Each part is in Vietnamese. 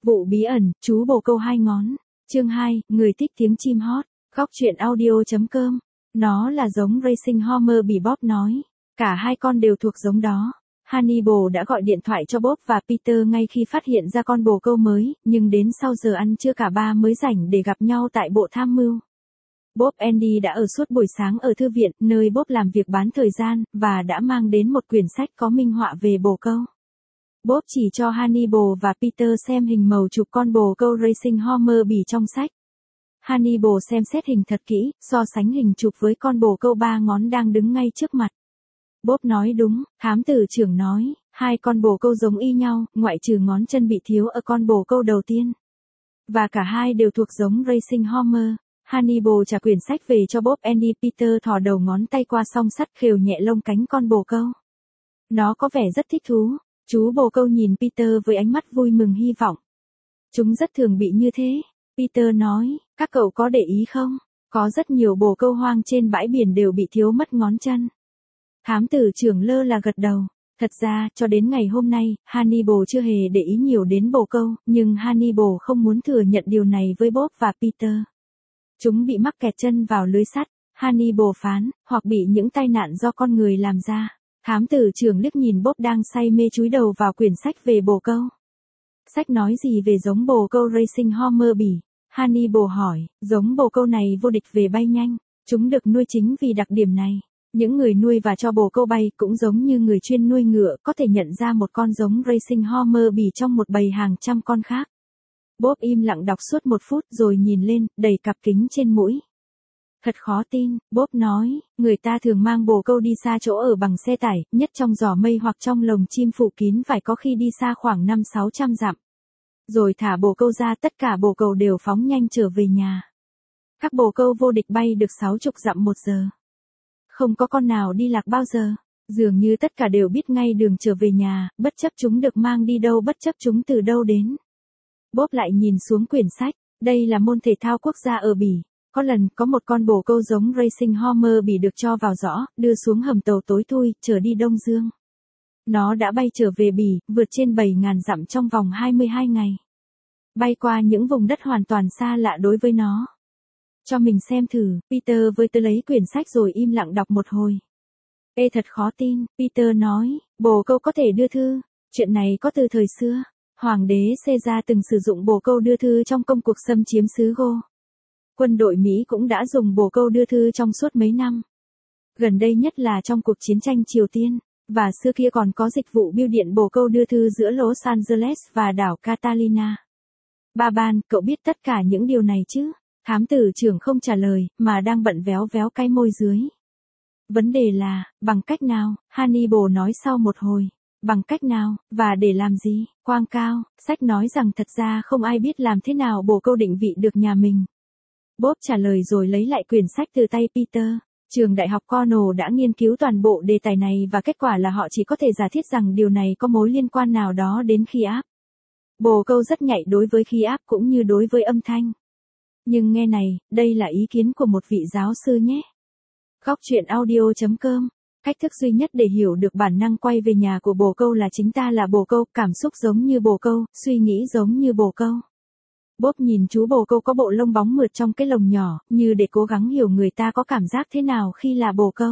Vụ bí ẩn, chú bồ câu hai ngón. Chương 2, người thích tiếng chim hót. Góc truyện audio.com. Nó là giống Racing Horse Bỉ, Bob nói. Cả hai con đều thuộc giống đó. Hannibal đã gọi điện thoại cho Bob và Peter ngay khi phát hiện ra con bồ câu mới, nhưng đến sau giờ ăn trưa cả ba mới rảnh để gặp nhau tại bộ tham mưu. Bob Andy đã ở suốt buổi sáng ở thư viện, nơi Bob làm việc bán thời gian, và đã mang đến một quyển sách có minh họa về bồ câu. Bob chỉ cho Hannibal và Peter xem hình màu chụp con bồ câu Racing Horse Bỉ trong sách. Hannibal xem xét hình thật kỹ, so sánh hình chụp với con bồ câu ba ngón đang đứng ngay trước mặt. Bob nói đúng, thám tử trưởng nói, hai con bồ câu giống y nhau, ngoại trừ ngón chân bị thiếu ở con bồ câu đầu tiên. Và cả hai đều thuộc giống Racing Horse. Hannibal trả quyển sách về cho Bob Andy. Peter thò đầu ngón tay qua song sắt khều nhẹ lông cánh con bồ câu. Nó có vẻ rất thích thú. Chú bồ câu nhìn Peter với ánh mắt vui mừng hy vọng. Chúng rất thường bị như thế. Peter nói, các cậu có để ý không? Có rất nhiều bồ câu hoang trên bãi biển đều bị thiếu mất ngón chân. Thám tử trưởng lơ là gật đầu. Thật ra, cho đến ngày hôm nay, Hannibal chưa hề để ý nhiều đến bồ câu, nhưng Hannibal không muốn thừa nhận điều này với Bob và Peter. Chúng bị mắc kẹt chân vào lưới sắt, Hannibal phán, hoặc bị những tai nạn do con người làm ra. Thám tử trưởng liếc nhìn Bob đang say mê chúi đầu vào quyển sách về bồ câu. Sách nói gì về giống bồ câu Racing Horse Bỉ? Hannibal hỏi, giống bồ câu này vô địch về bay nhanh. Chúng được nuôi chính vì đặc điểm này. Những người nuôi và cho bồ câu bay cũng giống như người chuyên nuôi ngựa có thể nhận ra một con giống Racing Horse Bỉ trong một bầy hàng trăm con khác. Bob im lặng đọc suốt 1 phút rồi nhìn lên, đầy cặp kính trên mũi. Thật khó tin, Bob nói, người ta thường mang bồ câu đi xa chỗ ở bằng xe tải, nhất trong giỏ mây hoặc trong lồng chim phủ kín vải, có khi đi xa khoảng 500-600 dặm. Rồi thả bồ câu ra, tất cả bồ câu đều phóng nhanh trở về nhà. Các bồ câu vô địch bay được 60 dặm 1 giờ. Không có con nào đi lạc bao giờ. Dường như tất cả đều biết ngay đường trở về nhà, bất chấp chúng được mang đi đâu, bất chấp chúng từ đâu đến. Bob lại nhìn xuống quyển sách. Đây là môn thể thao quốc gia ở Bỉ. Có lần, có một con bồ câu giống Racing Horse Bỉ được cho vào giỏ, đưa xuống hầm tàu tối thui, chở đi Đông Dương. Nó đã bay trở về Bỉ, vượt trên 7.000 dặm trong vòng 22 ngày. Bay qua những vùng đất hoàn toàn xa lạ đối với nó. Cho mình xem thử, Peter với tớ lấy quyển sách rồi im lặng đọc một hồi. Ê, thật khó tin, Peter nói, bồ câu có thể đưa thư. Chuyện này có từ thời xưa. Hoàng đế Caesar từng sử dụng bồ câu đưa thư trong công cuộc xâm chiếm xứ Gaul. Quân đội Mỹ cũng đã dùng bồ câu đưa thư trong suốt mấy năm. Gần đây nhất là trong cuộc chiến tranh Triều Tiên, và xưa kia còn có dịch vụ bưu điện bồ câu đưa thư giữa Los Angeles và đảo Catalina. Ban, cậu biết tất cả những điều này chứ? Thám tử trưởng không trả lời, mà đang bận véo véo cái môi dưới. Vấn đề là, bằng cách nào? Hannibal nói sau một hồi. Bằng cách nào, và để làm gì? Quang cao, sách nói rằng thật ra không ai biết làm thế nào bồ câu định vị được nhà mình. Bob trả lời rồi lấy lại quyển sách từ tay Peter. Trường đại học Cornell đã nghiên cứu toàn bộ đề tài này và kết quả là họ chỉ có thể giả thiết rằng điều này có mối liên quan nào đó đến khí áp. Bồ câu rất nhạy đối với khí áp cũng như đối với âm thanh. Nhưng nghe này, đây là ý kiến của một vị giáo sư nhé. Góc truyện audio.com. Cách thức duy nhất để hiểu được bản năng quay về nhà của bồ câu là chính ta là bồ câu, cảm xúc giống như bồ câu, suy nghĩ giống như bồ câu. Bob nhìn chú bồ câu có bộ lông bóng mượt trong cái lồng nhỏ, như để cố gắng hiểu người ta có cảm giác thế nào khi là bồ câu.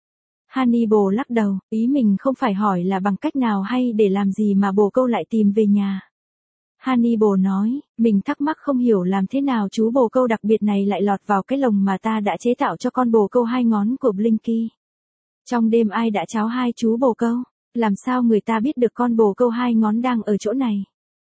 Hannibal lắc đầu, ý mình không phải hỏi là bằng cách nào hay để làm gì mà bồ câu lại tìm về nhà. Hannibal nói, mình thắc mắc không hiểu làm thế nào chú bồ câu đặc biệt này lại lọt vào cái lồng mà ta đã chế tạo cho con bồ câu hai ngón của Blinky. Trong đêm ai đã tráo hai chú bồ câu? Làm sao người ta biết được con bồ câu hai ngón đang ở chỗ này?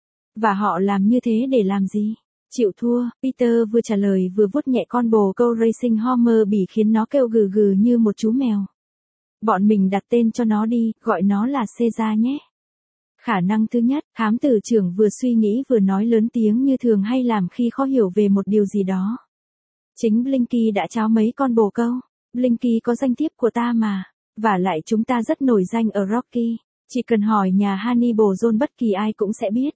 Và họ làm như thế để làm gì? Chịu thua, Peter vừa trả lời vừa vuốt nhẹ con bồ câu Racing Horse Bỉ khiến nó kêu gừ gừ như một chú mèo. Bọn mình đặt tên cho nó đi, gọi nó là Caesar nhé. Khả năng thứ nhất, thám tử trưởng vừa suy nghĩ vừa nói lớn tiếng như thường hay làm khi khó hiểu về một điều gì đó. Chính Blinky đã tráo mấy con bồ câu. Blinky có danh thiếp của ta mà. Và lại chúng ta rất nổi danh ở Rocky. Chỉ cần hỏi nhà Hannibal John bất kỳ ai cũng sẽ biết.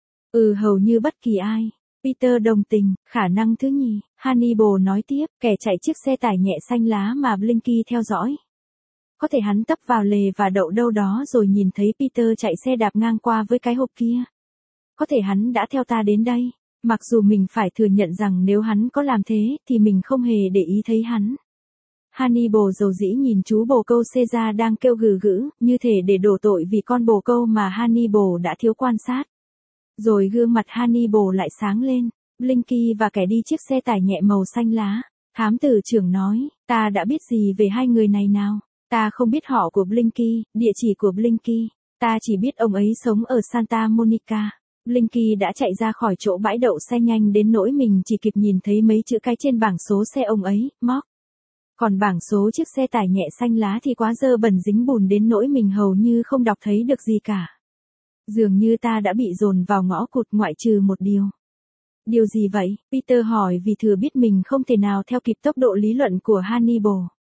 Hầu như bất kỳ ai. Peter đồng tình, khả năng thứ nhì. Hannibal nói tiếp, kẻ chạy chiếc xe tải nhẹ xanh lá mà Blinky theo dõi. Có thể hắn tấp vào lề và đậu đâu đó rồi nhìn thấy Peter chạy xe đạp ngang qua với cái hộp kia. có thể hắn đã theo ta đến đây. Mặc dù mình phải thừa nhận rằng nếu hắn có làm thế, thì mình không hề để ý thấy hắn. Hannibal dầu dĩ nhìn chú bồ câu Caesar đang kêu gừ gữ, như thể để đổ tội vì con bồ câu mà Hannibal đã thiếu quan sát. Rồi gương mặt Hannibal lại sáng lên. Blinky và kẻ đi chiếc xe tải nhẹ màu xanh lá. Thám tử trưởng nói, ta đã biết gì về hai người này nào? Ta không biết họ của Blinky, địa chỉ của Blinky. Ta chỉ biết ông ấy sống ở Santa Monica. Blinky đã chạy ra khỏi chỗ bãi đậu xe nhanh đến nỗi mình chỉ kịp nhìn thấy mấy chữ cái trên bảng số xe ông ấy, Mark. Còn bảng số chiếc xe tải nhẹ xanh lá thì quá dơ bẩn dính bùn đến nỗi mình hầu như không đọc thấy được gì cả. Dường như ta đã bị dồn vào ngõ cụt ngoại trừ một điều. Điều gì vậy? Peter hỏi vì thừa biết mình không thể nào theo kịp tốc độ lý luận của Hannibal.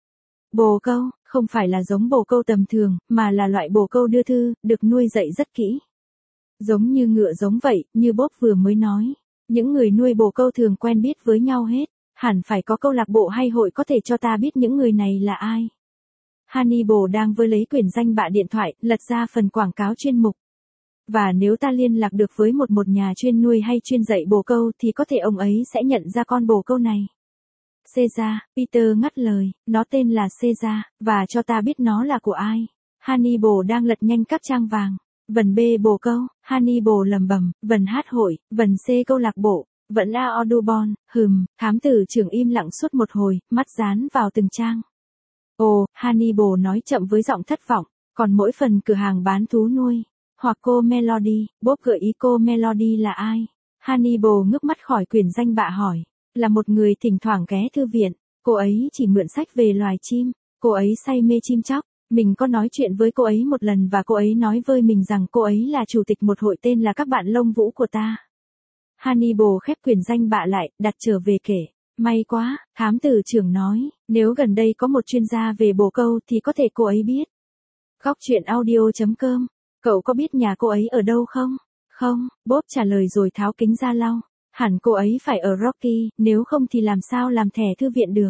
Bồ câu, không phải là giống bồ câu tầm thường, mà là loại bồ câu đưa thư, được nuôi dạy rất kỹ. Giống như ngựa giống vậy, như Bob vừa mới nói. Những người nuôi bồ câu thường quen biết với nhau hết. Hẳn phải có câu lạc bộ hay hội có thể cho ta biết những người này là ai. Hannibal đang với lấy quyển danh bạ điện thoại, lật ra phần quảng cáo chuyên mục. Và nếu ta liên lạc được với một nhà chuyên nuôi hay chuyên dạy bồ câu thì có thể ông ấy sẽ nhận ra con bồ câu này. Caesar, Peter ngắt lời, nó tên là Caesar, và cho ta biết nó là của ai. Hannibal đang lật nhanh các trang vàng. Vần B bồ câu, Hannibal lẩm bẩm, vần H hội, vần C câu lạc bộ, vẫn A Audubon, thám tử trưởng im lặng suốt một hồi, mắt dán vào từng trang. Ồ, Hannibal nói chậm với giọng thất vọng, còn mỗi phần cửa hàng bán thú nuôi. Hoặc cô Melody, Bob gợi ý cô Melody là ai? Hannibal ngước mắt khỏi quyển danh bạ hỏi. Là một người thỉnh thoảng ghé thư viện, cô ấy chỉ mượn sách về loài chim, cô ấy say mê chim chóc. Mình có nói chuyện với cô ấy một lần và cô ấy nói với mình rằng cô ấy là chủ tịch một hội tên là các bạn lông vũ của ta. Hannibal khép quyển danh bạ lại, đặt trở về kể. May quá, thám tử trưởng nói, nếu gần đây có một chuyên gia về bồ câu thì có thể cô ấy biết. Góc truyện audio.com. Cậu có biết nhà cô ấy ở đâu không? Không, Bob trả lời rồi tháo kính ra lau. Hẳn cô ấy phải ở Rocky, nếu không thì làm sao làm thẻ thư viện được.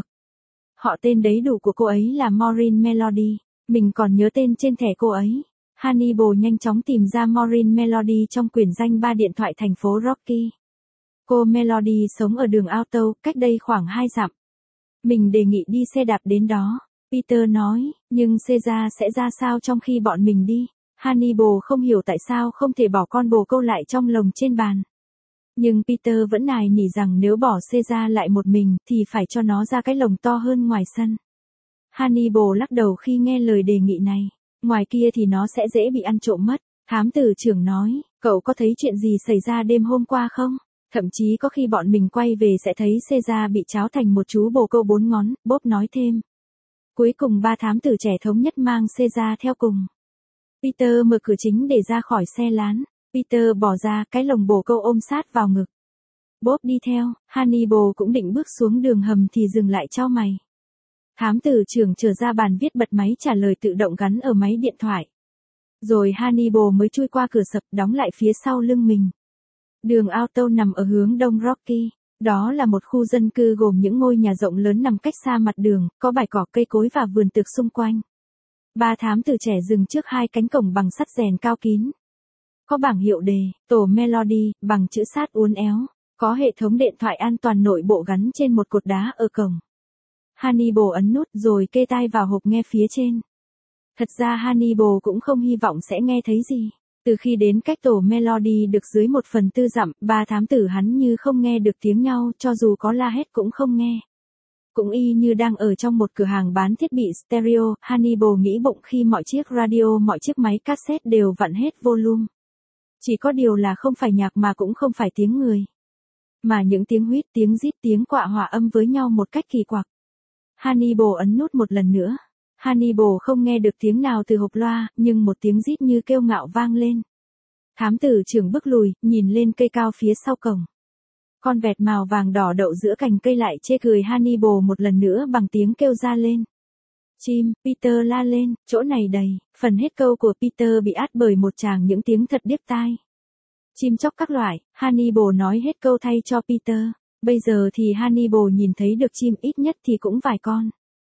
Họ tên đầy đủ của cô ấy là Maureen Melody. Mình còn nhớ tên trên thẻ cô ấy. Hannibal nhanh chóng tìm ra Maureen Melody trong quyển danh ba điện thoại thành phố Rocky. Cô Melody sống ở đường Auto, cách đây khoảng 2 dặm. Mình đề nghị đi xe đạp đến đó. Peter nói, nhưng Caesar sẽ ra sao trong khi bọn mình đi? Hannibal không hiểu tại sao không thể bỏ con bồ câu lại trong lồng trên bàn. Nhưng Peter vẫn nài nỉ rằng nếu bỏ Caesar lại một mình thì phải cho nó ra cái lồng to hơn ngoài sân. Hannibal lắc đầu khi nghe lời đề nghị này. Ngoài kia thì nó sẽ dễ bị ăn trộm mất. Thám tử trưởng nói, cậu có thấy chuyện gì xảy ra đêm hôm qua không? Thậm chí có khi bọn mình quay về sẽ thấy Caesar bị tráo thành một chú bồ câu 4 ngón, Bob nói thêm. Cuối cùng 3 thám tử trẻ thống nhất mang Caesar theo cùng. Peter mở cửa chính để ra khỏi xe lán. Peter bỏ ra cái lồng bồ câu ôm sát vào ngực. Bob đi theo, Hannibal cũng định bước xuống đường hầm thì dừng lại chau mày. Thám tử trưởng trở ra bàn viết bật máy trả lời tự động gắn ở máy điện thoại. Rồi Hannibal mới chui qua cửa sập đóng lại phía sau lưng mình. Đường Auto nằm ở hướng đông Rocky. Đó là một khu dân cư gồm những ngôi nhà rộng lớn nằm cách xa mặt đường, có bãi cỏ cây cối và vườn tược xung quanh. 3 thám tử trẻ dừng trước 2 cánh cổng bằng sắt rèn cao kín. Có bảng hiệu đề, tổ Melody, bằng chữ sát uốn éo. Có hệ thống điện thoại an toàn nội bộ gắn trên một cột đá ở cổng. Hannibal ấn nút rồi kê tai vào hộp nghe phía trên. Thật ra Hannibal cũng không hy vọng sẽ nghe thấy gì. Từ khi đến cách tổ Melody được dưới 1/4 dặm, 3 thám tử hắn như không nghe được tiếng nhau, cho dù có la hét cũng không nghe. Cũng y như đang ở trong một cửa hàng bán thiết bị stereo, Hannibal nghĩ bụng khi mọi chiếc radio, mọi chiếc máy cassette đều vặn hết volume. Chỉ có điều là không phải nhạc mà cũng không phải tiếng người. Mà những tiếng huýt, tiếng rít, tiếng quạ hòa âm với nhau một cách kỳ quặc. Hannibal ấn nút một lần nữa. Hannibal không nghe được tiếng nào từ hộp loa, nhưng một tiếng rít như kêu ngạo vang lên. Thám tử trưởng bước lùi, nhìn lên cây cao phía sau cổng. Con vẹt màu vàng đỏ đậu giữa cành cây lại chê cười Hannibal một lần nữa bằng tiếng kêu ra lên. Chim, Peter la lên, chỗ này đầy. Phần hết câu của Peter bị át bởi một tràng những tiếng thật điếc tai. Chim chóc các loại, Hannibal nói hết câu thay cho Peter. Bây giờ thì Hannibal nhìn thấy được chim ít nhất thì cũng vài con.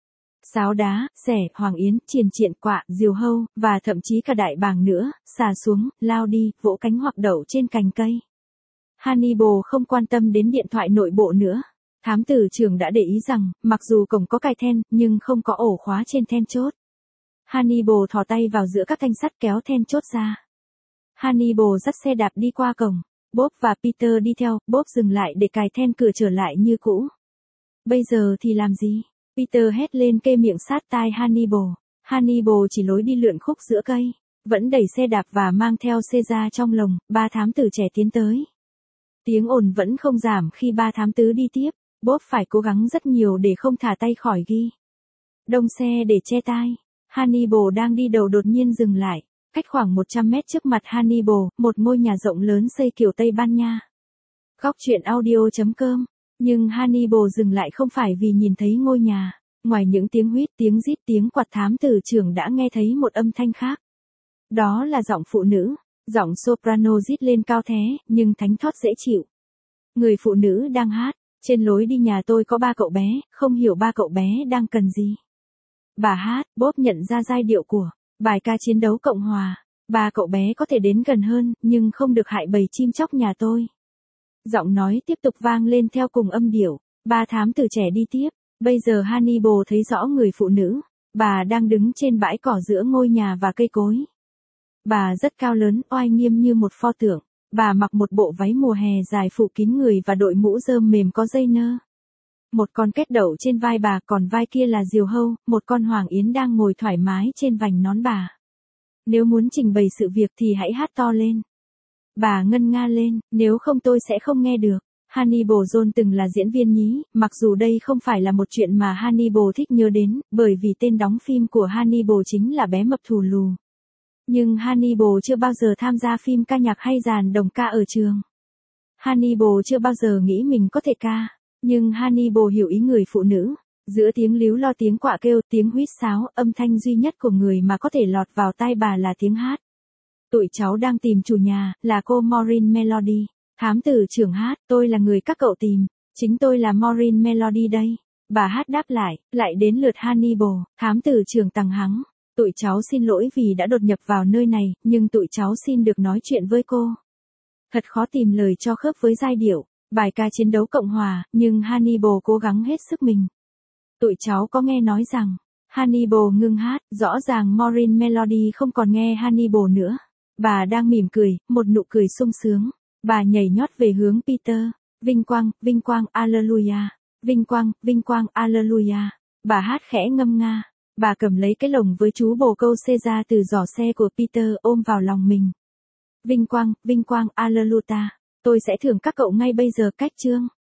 Sáo đá, xẻ, hoàng yến, triền triện, quạ, diều hâu, và thậm chí cả đại bàng nữa, xà xuống, lao đi, vỗ cánh hoặc đậu trên cành cây. Hannibal không quan tâm đến điện thoại nội bộ nữa. Thám tử trưởng đã để ý rằng, mặc dù cổng có cài then, nhưng không có ổ khóa trên then chốt. Hannibal thò tay vào giữa các thanh sắt kéo then chốt ra. Hannibal dắt xe đạp đi qua cổng. Bob và Peter đi theo, Bob dừng lại để cài then cửa trở lại như cũ. Bây giờ thì làm gì? Peter hét lên kê miệng sát tai Hannibal. Hannibal chỉ lối đi lượn khúc giữa cây, vẫn đẩy xe đạp và mang theo Caesar trong lồng, ba thám tử trẻ tiến tới. Tiếng ồn vẫn không giảm khi ba thám tử đi tiếp, Bob phải cố gắng rất nhiều để không thả tay khỏi ghi đông xe để che tai. Hannibal đang đi đầu đột nhiên dừng lại, cách khoảng 100 mét trước mặt Hannibal, một ngôi nhà rộng lớn xây kiểu Tây Ban Nha. Góc truyện audio.com. Nhưng Hannibal dừng lại không phải vì nhìn thấy ngôi nhà, ngoài những tiếng huýt, tiếng rít, tiếng quạt, thám tử trưởng đã nghe thấy một âm thanh khác. Đó là giọng phụ nữ, giọng soprano rít lên cao thế, nhưng thánh thót dễ chịu. Người phụ nữ đang hát, trên lối đi nhà tôi có ba cậu bé, không hiểu ba cậu bé đang cần gì. Bà hát, Bob nhận ra giai điệu của bài ca chiến đấu Cộng hòa. Ba cậu bé có thể đến gần hơn, nhưng không được hại bầy chim chóc nhà tôi. Giọng nói tiếp tục vang lên theo cùng âm điệu. Ba thám tử trẻ đi tiếp. Bây giờ Hannibal thấy rõ người phụ nữ. Bà đang đứng trên bãi cỏ giữa ngôi nhà và cây cối. Bà rất cao lớn, oai nghiêm như một pho tượng. Bà mặc một bộ váy mùa hè dài phủ kín người và đội mũ rơm mềm có dây nơ. Một con két đậu trên vai bà, còn vai kia là diều hâu, một con hoàng yến đang ngồi thoải mái trên vành nón bà. Nếu muốn trình bày sự việc thì hãy hát to lên. Bà ngân nga lên, nếu không tôi sẽ không nghe được. Hannibal John từng là diễn viên nhí, mặc dù đây không phải là một chuyện mà Hannibal thích nhớ đến, bởi vì tên đóng phim của Hannibal chính là bé mập thù lù. Nhưng Hannibal chưa bao giờ tham gia phim ca nhạc hay dàn đồng ca ở trường. Hannibal chưa bao giờ nghĩ mình có thể ca, nhưng Hannibal hiểu ý người phụ nữ. Giữa tiếng líu lo, tiếng quạ kêu, tiếng huýt sáo, âm thanh duy nhất của người mà có thể lọt vào tai bà là tiếng hát. Tụi cháu đang tìm chủ nhà, là cô Maureen Melody. Thám tử trưởng hát, tôi là người các cậu tìm, chính tôi là Maureen Melody đây. Bà hát đáp lại đến lượt Hannibal. Thám tử trưởng tằng hắng. Tụi cháu xin lỗi vì đã đột nhập vào nơi này, nhưng tụi cháu xin được nói chuyện với cô. Thật khó tìm lời cho khớp với giai điệu, bài ca chiến đấu Cộng hòa, nhưng Hannibal cố gắng hết sức mình. Tụi cháu có nghe nói rằng, Hannibal ngưng hát, rõ ràng Maureen Melody không còn nghe Hannibal nữa. Bà đang mỉm cười, một nụ cười sung sướng. Bà nhảy nhót về hướng Peter. Vinh quang, alleluia. Vinh quang, alleluia. Bà hát khẽ ngâm nga. Bà cầm lấy cái lồng với chú bồ câu Caesar từ giỏ xe của Peter ôm vào lòng mình. Vinh quang, alleluia. Tôi sẽ thưởng các cậu ngay bây giờ, cách chương.